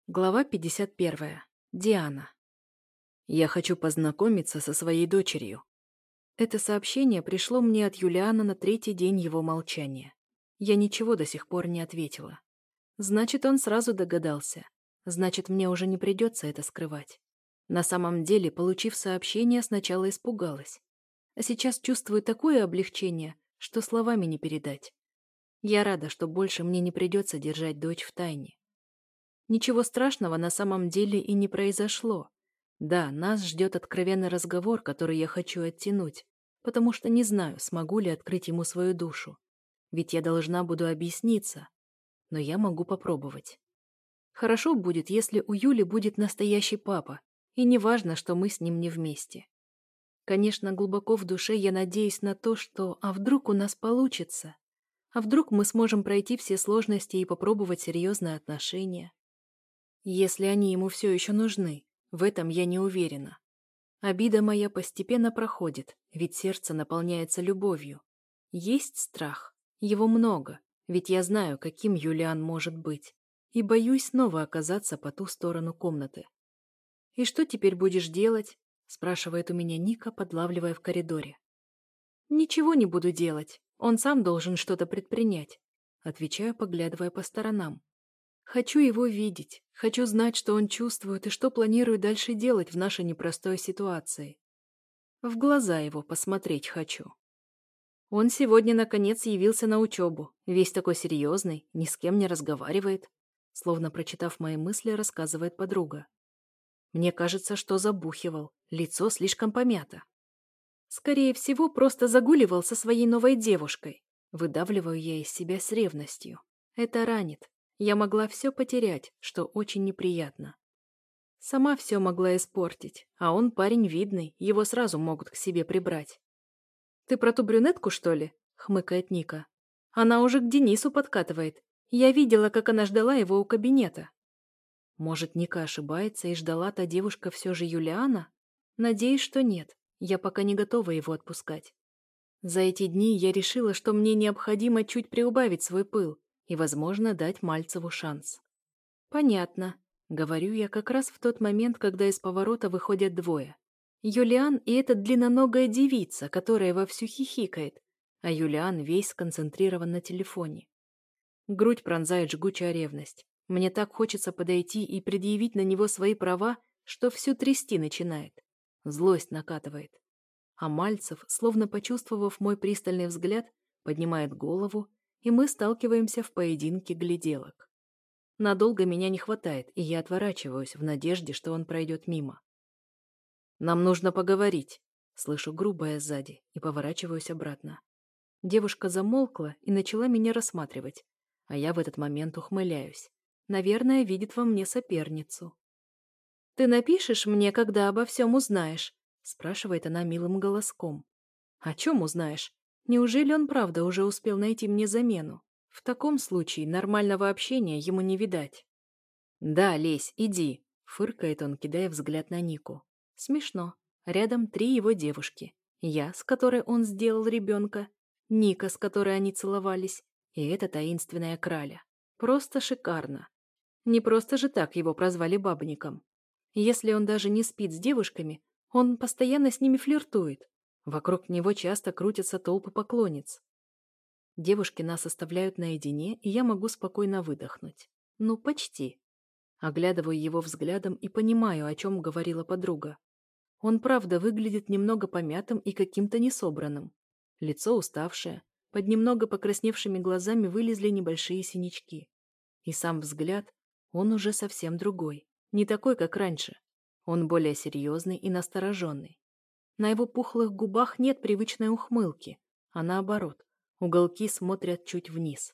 Глава 51. Диана. Я хочу познакомиться со своей дочерью. Это сообщение пришло мне от Юлиана на третий день его молчания. Я ничего до сих пор не ответила. Значит, он сразу догадался. Значит, мне уже не придется это скрывать. На самом деле, получив сообщение, сначала испугалась. А сейчас чувствую такое облегчение, что словами не передать. Я рада, что больше мне не придется держать дочь в тайне. Ничего страшного на самом деле и не произошло. Да, нас ждет откровенный разговор, который я хочу оттянуть, потому что не знаю, смогу ли открыть ему свою душу. Ведь я должна буду объясниться, но я могу попробовать. Хорошо будет, если у Юли будет настоящий папа, и не важно, что мы с ним не вместе. Конечно, глубоко в душе я надеюсь на то, что «а вдруг у нас получится? А вдруг мы сможем пройти все сложности и попробовать серьезные отношения?» Если они ему все еще нужны, в этом я не уверена. Обида моя постепенно проходит, ведь сердце наполняется любовью. Есть страх. Его много, ведь я знаю, каким Юлиан может быть. И боюсь снова оказаться по ту сторону комнаты. «И что теперь будешь делать?» спрашивает у меня Ника, подлавливая в коридоре. «Ничего не буду делать. Он сам должен что-то предпринять», отвечаю, поглядывая по сторонам. Хочу его видеть, хочу знать, что он чувствует и что планирует дальше делать в нашей непростой ситуации. В глаза его посмотреть хочу. Он сегодня, наконец, явился на учебу, весь такой серьезный, ни с кем не разговаривает, словно прочитав мои мысли, рассказывает подруга. Мне кажется, что забухивал, лицо слишком помято. Скорее всего, просто загуливал со своей новой девушкой. Выдавливаю я из себя с ревностью. Это ранит. Я могла все потерять, что очень неприятно. Сама все могла испортить, а он парень видный, его сразу могут к себе прибрать. «Ты про ту брюнетку, что ли?» — хмыкает Ника. «Она уже к Денису подкатывает. Я видела, как она ждала его у кабинета». Может, Ника ошибается и ждала та девушка все же Юлиана? Надеюсь, что нет. Я пока не готова его отпускать. За эти дни я решила, что мне необходимо чуть приубавить свой пыл и, возможно, дать Мальцеву шанс. «Понятно», — говорю я как раз в тот момент, когда из поворота выходят двое. Юлиан и эта длинноногая девица, которая вовсю хихикает, а Юлиан весь сконцентрирован на телефоне. Грудь пронзает жгучая ревность. Мне так хочется подойти и предъявить на него свои права, что всю трясти начинает. Злость накатывает. А Мальцев, словно почувствовав мой пристальный взгляд, поднимает голову, и мы сталкиваемся в поединке гляделок. Надолго меня не хватает, и я отворачиваюсь в надежде, что он пройдет мимо. «Нам нужно поговорить», — слышу грубое сзади и поворачиваюсь обратно. Девушка замолкла и начала меня рассматривать, а я в этот момент ухмыляюсь. Наверное, видит во мне соперницу. «Ты напишешь мне, когда обо всем узнаешь?» — спрашивает она милым голоском. «О чем узнаешь? Неужели он правда уже успел найти мне замену? В таком случае нормального общения ему не видать». «Да, лезь, иди», — фыркает он, кидая взгляд на Нику. Смешно. Рядом 3 его девушки. Я, с которой он сделал ребенка, Ника, с которой они целовались, и эта таинственная краля. Просто шикарно. Не просто же так его прозвали бабником. Если он даже не спит с девушками, он постоянно с ними флиртует. Вокруг него часто крутятся толпы поклонниц. Девушки нас оставляют наедине, и я могу спокойно выдохнуть. Ну, почти. Оглядываю его взглядом и понимаю, о чем говорила подруга. Он правда выглядит немного помятым и каким-то несобранным. Лицо уставшее, под немного покрасневшими глазами вылезли небольшие синячки. И сам взгляд, он уже совсем другой, не такой, как раньше. Он более серьезный и настороженный. На его пухлых губах нет привычной ухмылки, а наоборот, уголки смотрят чуть вниз.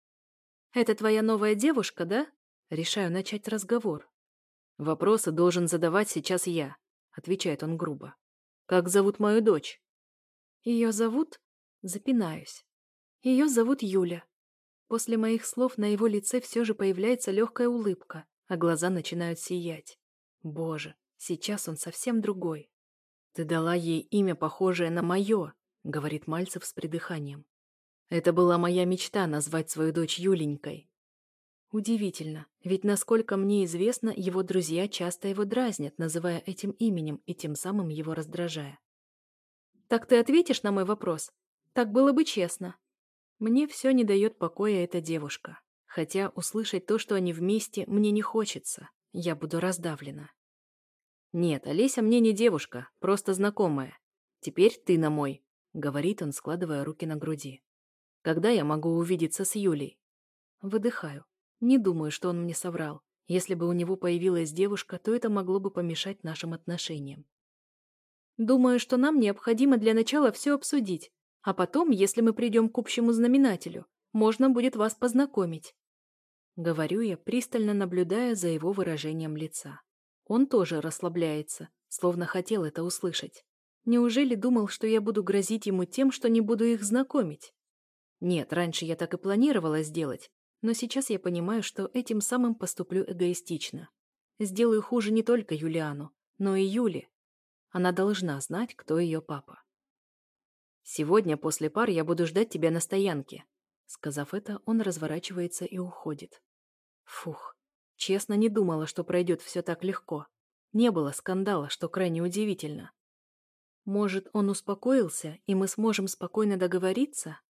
«Это твоя новая девушка, да?» Решаю начать разговор. «Вопросы должен задавать сейчас я», — отвечает он грубо. «Как зовут мою дочь?» «Ее зовут?» Запинаюсь. «Ее зовут Юля». После моих слов на его лице все же появляется легкая улыбка, а глаза начинают сиять. Боже, сейчас он совсем другой. «Ты дала ей имя, похожее на мое», — говорит Мальцев с придыханием. «Это была моя мечта назвать свою дочь Юленькой». Удивительно, ведь, насколько мне известно, его друзья часто его дразнят, называя этим именем и тем самым его раздражая. «Так ты ответишь на мой вопрос? Так было бы честно». Мне все не дает покоя эта девушка. Хотя услышать то, что они вместе, мне не хочется. Я буду раздавлена. «Нет, Олеся мне не девушка, просто знакомая. Теперь ты на мой», — говорит он, складывая руки на груди. «Когда я могу увидеться с Юлей?» Выдыхаю. Не думаю, что он мне соврал. Если бы у него появилась девушка, то это могло бы помешать нашим отношениям. Думаю, что нам необходимо для начала все обсудить, а потом, если мы придем к общему знаменателю, можно будет вас познакомить. Говорю я, пристально наблюдая за его выражением лица. Он тоже расслабляется, словно хотел это услышать. Неужели думал, что я буду грозить ему тем, что не буду их знакомить? Нет, раньше я так и планировала сделать, но сейчас я понимаю, что этим самым поступлю эгоистично. Сделаю хуже не только Юлиану, но и Юле. Она должна знать, кто ее папа. «Сегодня после пар я буду ждать тебя на стоянке». Сказав это, он разворачивается и уходит. Фух, честно, не думала, что пройдет все так легко. Не было скандала, что крайне удивительно. Может, он успокоился, и мы сможем спокойно договориться?